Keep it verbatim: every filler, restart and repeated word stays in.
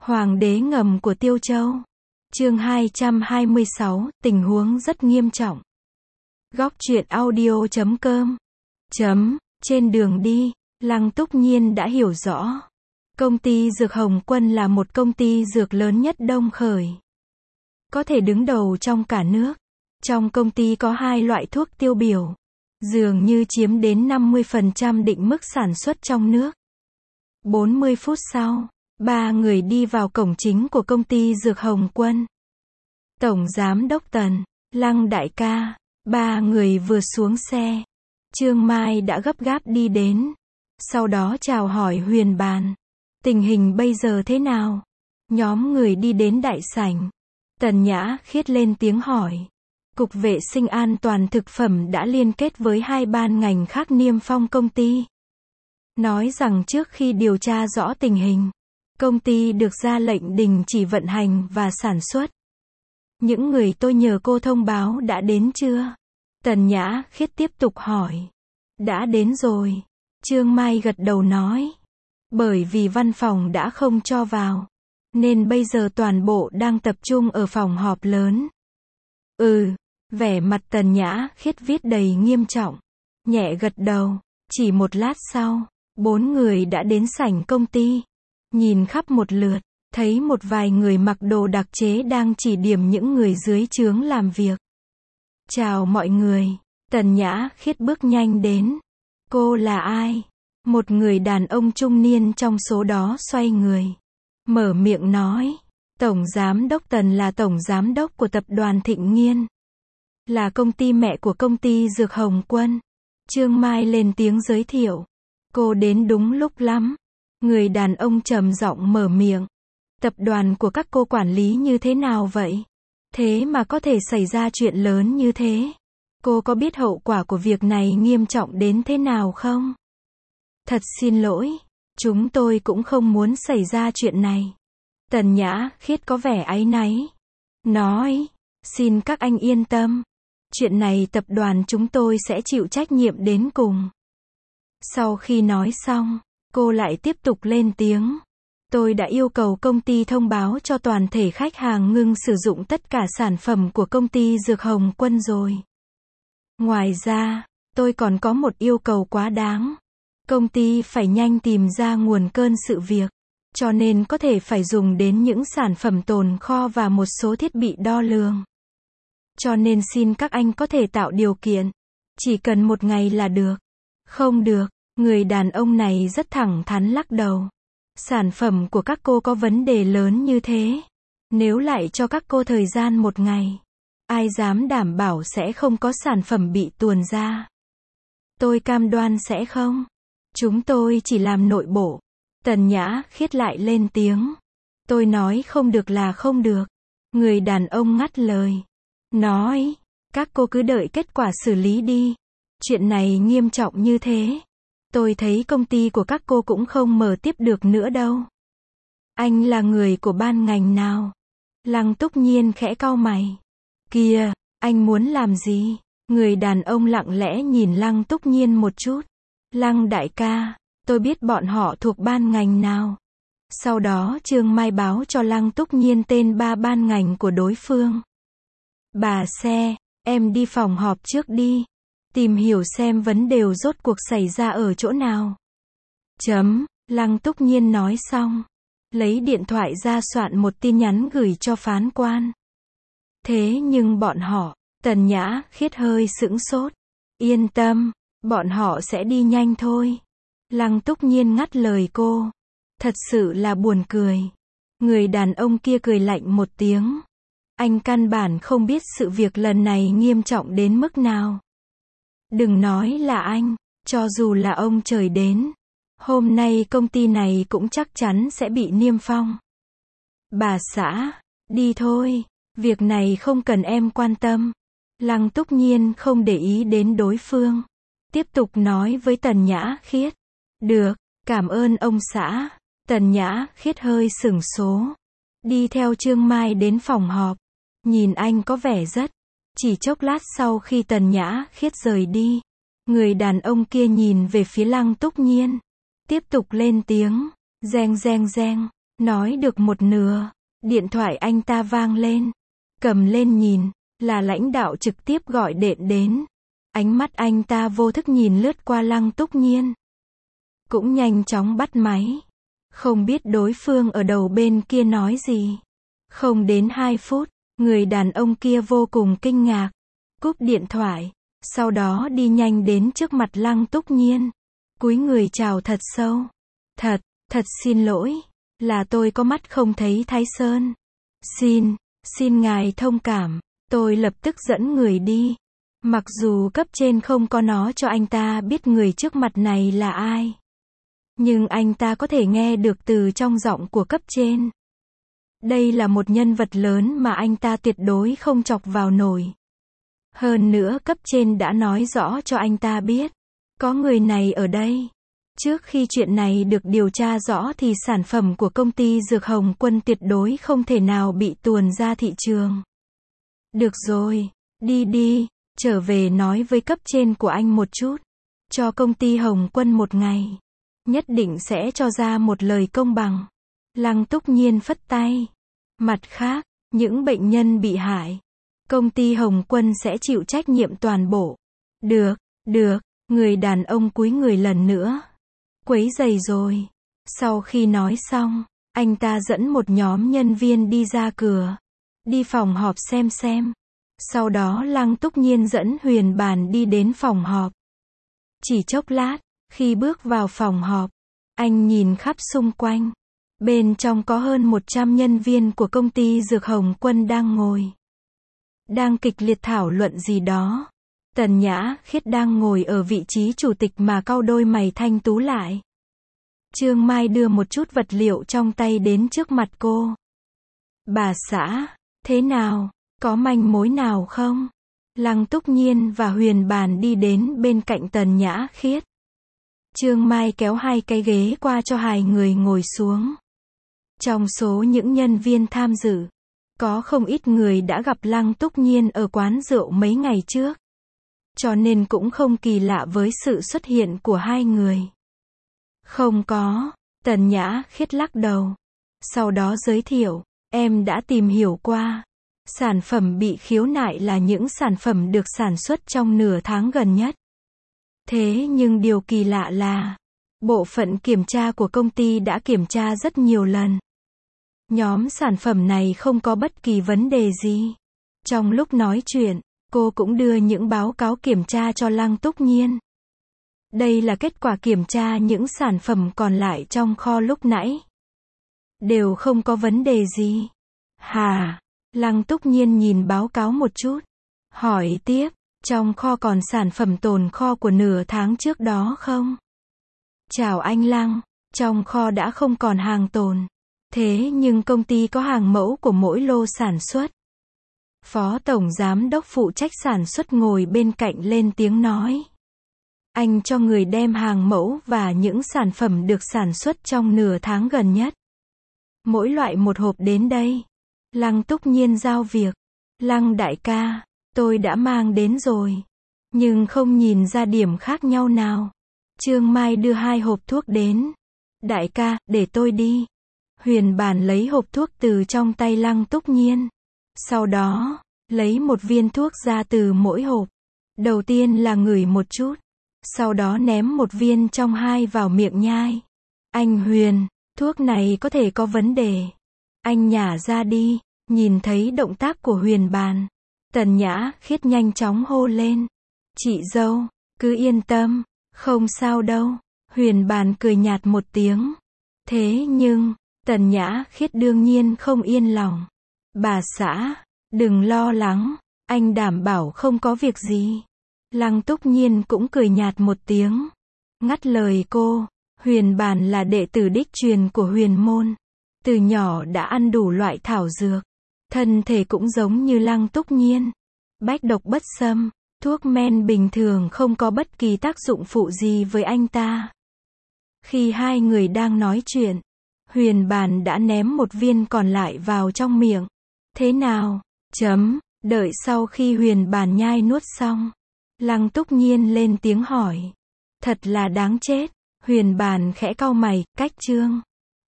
Hoàng đế ngầm của Tiêu Châu. Chương hai trăm hai mươi sáu, tình huống rất nghiêm trọng. Góc truyện audio chấm com. Chấm, trên đường đi, Lăng Túc Nhiên đã hiểu rõ. Công ty Dược Hồng Quân là một công ty dược lớn nhất Đông Khởi. Có thể đứng đầu trong cả nước. Trong công ty có hai loại thuốc tiêu biểu. Dường như chiếm đến năm mươi phần trăm định mức sản xuất trong nước. bốn mươi phút sau, ba người đi vào cổng chính của công ty Dược Hồng Quân. Tổng Giám đốc Tần, Lăng đại ca, ba người vừa xuống xe. Trương Mai đã gấp gáp đi đến. Sau đó chào hỏi Huyền Bàn. Tình hình bây giờ thế nào? Nhóm người đi đến đại sảnh. Tần Nhã Khiết lên tiếng hỏi. Cục Vệ sinh An toàn thực phẩm đã liên kết với hai ban ngành khác niêm phong công ty. Nói rằng trước khi điều tra rõ tình hình, công ty được ra lệnh đình chỉ vận hành và sản xuất. Những người tôi nhờ cô thông báo đã đến chưa? Tần Nhã Khiết tiếp tục hỏi. Đã đến rồi. Trương Mai gật đầu nói. Bởi vì văn phòng đã không cho vào, nên bây giờ toàn bộ đang tập trung ở phòng họp lớn. Ừ, vẻ mặt Tần Nhã Khiết viết đầy nghiêm trọng. Nhẹ gật đầu. Chỉ một lát sau, bốn người đã đến sảnh công ty. Nhìn khắp một lượt, thấy một vài người mặc đồ đặc chế đang chỉ điểm những người dưới trướng làm việc. Chào mọi người. Tần Nhã Khiết bước nhanh đến. Cô là ai? Một người đàn ông trung niên trong số đó xoay người. Mở miệng nói. Tổng Giám đốc Tần là Tổng Giám đốc của tập đoàn Thịnh Nghiên. Là công ty mẹ của công ty Dược Hồng Quân. Trương Mai lên tiếng giới thiệu. Cô đến đúng lúc lắm. Người đàn ông trầm giọng mở miệng. Tập đoàn của các cô quản lý như thế nào vậy? Thế mà có thể xảy ra chuyện lớn như thế. Cô có biết hậu quả của việc này nghiêm trọng đến thế nào không? Thật xin lỗi. Chúng tôi cũng không muốn xảy ra chuyện này. Tần Nhã Khiết có vẻ áy náy. Nói. Xin các anh yên tâm. Chuyện này tập đoàn chúng tôi sẽ chịu trách nhiệm đến cùng. Sau khi nói xong, cô lại tiếp tục lên tiếng. Tôi đã yêu cầu công ty thông báo cho toàn thể khách hàng ngưng sử dụng tất cả sản phẩm của công ty Dược Hồng Quân rồi. Ngoài ra, tôi còn có một yêu cầu quá đáng. Công ty phải nhanh tìm ra nguồn cơn sự việc. Cho nên có thể phải dùng đến những sản phẩm tồn kho và một số thiết bị đo lường. Cho nên xin các anh có thể tạo điều kiện. Chỉ cần một ngày là được. Không được. Người đàn ông này rất thẳng thắn lắc đầu. Sản phẩm của các cô có vấn đề lớn như thế. Nếu lại cho các cô thời gian một ngày, ai dám đảm bảo sẽ không có sản phẩm bị tuồn ra. Tôi cam đoan sẽ không. Chúng tôi chỉ làm nội bộ. Tần Nhã Khiết lại lên tiếng. Tôi nói không được là không được. Người đàn ông ngắt lời. Nói. Các cô cứ đợi kết quả xử lý đi. Chuyện này nghiêm trọng như thế. Tôi thấy công ty của các cô cũng không mở tiếp được nữa đâu. Anh là người của ban ngành nào? Lăng Túc Nhiên khẽ cau mày. Kìa, anh muốn làm gì? Người đàn ông lặng lẽ nhìn Lăng Túc Nhiên một chút. Lăng đại ca, tôi biết bọn họ thuộc ban ngành nào. Sau đó Trương Mai báo cho Lăng Túc Nhiên tên ba ban ngành của đối phương. Bà xe, em đi phòng họp trước đi. Tìm hiểu xem vấn đề rốt cuộc xảy ra ở chỗ nào. Chấm, Lăng Túc Nhiên nói xong. Lấy điện thoại ra soạn một tin nhắn gửi cho phán quan. Thế nhưng bọn họ, Tần Nhã Khiết hơi sững sốt. Yên tâm, bọn họ sẽ đi nhanh thôi. Lăng Túc Nhiên ngắt lời cô. Thật sự là buồn cười. Người đàn ông kia cười lạnh một tiếng. Anh căn bản không biết sự việc lần này nghiêm trọng đến mức nào. Đừng nói là anh, cho dù là ông trời đến. Hôm nay công ty này cũng chắc chắn sẽ bị niêm phong. Bà xã, đi thôi. Việc này không cần em quan tâm. Lăng Túc Nhiên không để ý đến đối phương. Tiếp tục nói với Tần Nhã Khiết. Được, cảm ơn ông xã. Tần Nhã Khiết hơi sửng số. Đi theo Trương Mai đến phòng họp. Nhìn anh có vẻ rất. Chỉ chốc lát sau khi Tần Nhã Khiết rời đi. Người đàn ông kia nhìn về phía Lăng Túc Nhiên. Tiếp tục lên tiếng. Reng reng reng. Nói được một nửa, điện thoại anh ta vang lên. Cầm lên nhìn, là lãnh đạo trực tiếp gọi điện đến. Ánh mắt anh ta vô thức nhìn lướt qua Lăng Túc Nhiên. Cũng nhanh chóng bắt máy. Không biết đối phương ở đầu bên kia nói gì. Không đến hai phút, người đàn ông kia vô cùng kinh ngạc. Cúp điện thoại, sau đó đi nhanh đến trước mặt Lăng Túc Nhiên. Cúi người chào thật sâu. Thật, thật xin lỗi, là tôi có mắt không thấy Thái Sơn. Xin, xin ngài thông cảm, tôi lập tức dẫn người đi. Mặc dù cấp trên không có nói cho anh ta biết người trước mặt này là ai. Nhưng anh ta có thể nghe được từ trong giọng của cấp trên. Đây là một nhân vật lớn mà anh ta tuyệt đối không chọc vào nổi. Hơn nữa cấp trên đã nói rõ cho anh ta biết. Có người này ở đây. Trước khi chuyện này được điều tra rõ thì sản phẩm của công ty Dược Hồng Quân tuyệt đối không thể nào bị tuồn ra thị trường. Được rồi, đi đi, trở về nói với cấp trên của anh một chút. Cho công ty Hồng Quân một ngày. Nhất định sẽ cho ra một lời công bằng. Lăng Túc Nhiên phất tay. Mặt khác, những bệnh nhân bị hại, công ty Hồng Quân sẽ chịu trách nhiệm toàn bộ. Được, được, người đàn ông cúi người lần nữa. Quấy rầy rồi. Sau khi nói xong, anh ta dẫn một nhóm nhân viên đi ra cửa. Đi phòng họp xem xem. Sau đó Lăng Túc Nhiên dẫn Huyền Bàn đi đến phòng họp. Chỉ chốc lát, khi bước vào phòng họp, anh nhìn khắp xung quanh. Bên trong có hơn một trăm nhân viên của công ty Dược Hồng Quân đang ngồi. Đang kịch liệt thảo luận gì đó. Tần Nhã Khiết đang ngồi ở vị trí chủ tịch mà cau đôi mày thanh tú lại. Trương Mai đưa một chút vật liệu trong tay đến trước mặt cô. Bà xã, thế nào, có manh mối nào không? Lăng Túc Nhiên và Huyền Bàn đi đến bên cạnh Tần Nhã Khiết. Trương Mai kéo hai cái ghế qua cho hai người ngồi xuống. Trong số những nhân viên tham dự, có không ít người đã gặp Lăng Túc Nhiên ở quán rượu mấy ngày trước. Cho nên cũng không kỳ lạ với sự xuất hiện của hai người. Không có, Tần Nhã Khiết lắc đầu. Sau đó giới thiệu, em đã tìm hiểu qua. Sản phẩm bị khiếu nại là những sản phẩm được sản xuất trong nửa tháng gần nhất. Thế nhưng điều kỳ lạ là, bộ phận kiểm tra của công ty đã kiểm tra rất nhiều lần. Nhóm sản phẩm này không có bất kỳ vấn đề gì. Trong lúc nói chuyện, cô cũng đưa những báo cáo kiểm tra cho Lăng Túc Nhiên. Đây là kết quả kiểm tra những sản phẩm còn lại trong kho lúc nãy. Đều không có vấn đề gì. Hà, Lăng Túc Nhiên nhìn báo cáo một chút. Hỏi tiếp, trong kho còn sản phẩm tồn kho của nửa tháng trước đó không? Chào anh Lăng, trong kho đã không còn hàng tồn. Thế nhưng công ty có hàng mẫu của mỗi lô sản xuất. Phó Tổng Giám đốc phụ trách sản xuất ngồi bên cạnh lên tiếng nói. Anh cho người đem hàng mẫu và những sản phẩm được sản xuất trong nửa tháng gần nhất. Mỗi loại một hộp đến đây. Lăng Túc Nhiên giao việc. Lăng đại ca, tôi đã mang đến rồi. Nhưng không nhìn ra điểm khác nhau nào. Trương Mai đưa hai hộp thuốc đến. Đại ca, để tôi đi. Huyền Bàn lấy hộp thuốc từ trong tay Lăng Túc Nhiên. Sau đó, lấy một viên thuốc ra từ mỗi hộp. Đầu tiên là ngửi một chút. Sau đó ném một viên trong hai vào miệng nhai. Anh Huyền, thuốc này có thể có vấn đề. Anh nhả ra đi. Nhìn thấy động tác của Huyền Bàn, Tần Nhã Khiết nhanh chóng hô lên. Chị dâu, cứ yên tâm, không sao đâu. Huyền Bàn cười nhạt một tiếng. Thế nhưng, Tần Nhã Khiết đương nhiên không yên lòng. Bà xã, đừng lo lắng, anh đảm bảo không có việc gì. Lăng Túc Nhiên cũng cười nhạt một tiếng. Ngắt lời cô, Huyền Bàn là đệ tử đích truyền của Huyền môn. Từ nhỏ đã ăn đủ loại thảo dược. Thân thể cũng giống như Lăng Túc Nhiên. Bách độc bất xâm, thuốc men bình thường không có bất kỳ tác dụng phụ gì với anh ta. Khi hai người đang nói chuyện, Huyền Bàn đã ném một viên còn lại vào trong miệng. Thế nào? Chấm, đợi sau khi Huyền Bàn nhai nuốt xong. Lăng Túc Nhiên lên tiếng hỏi. Thật là đáng chết. Huyền Bàn khẽ cau mày, cách chương.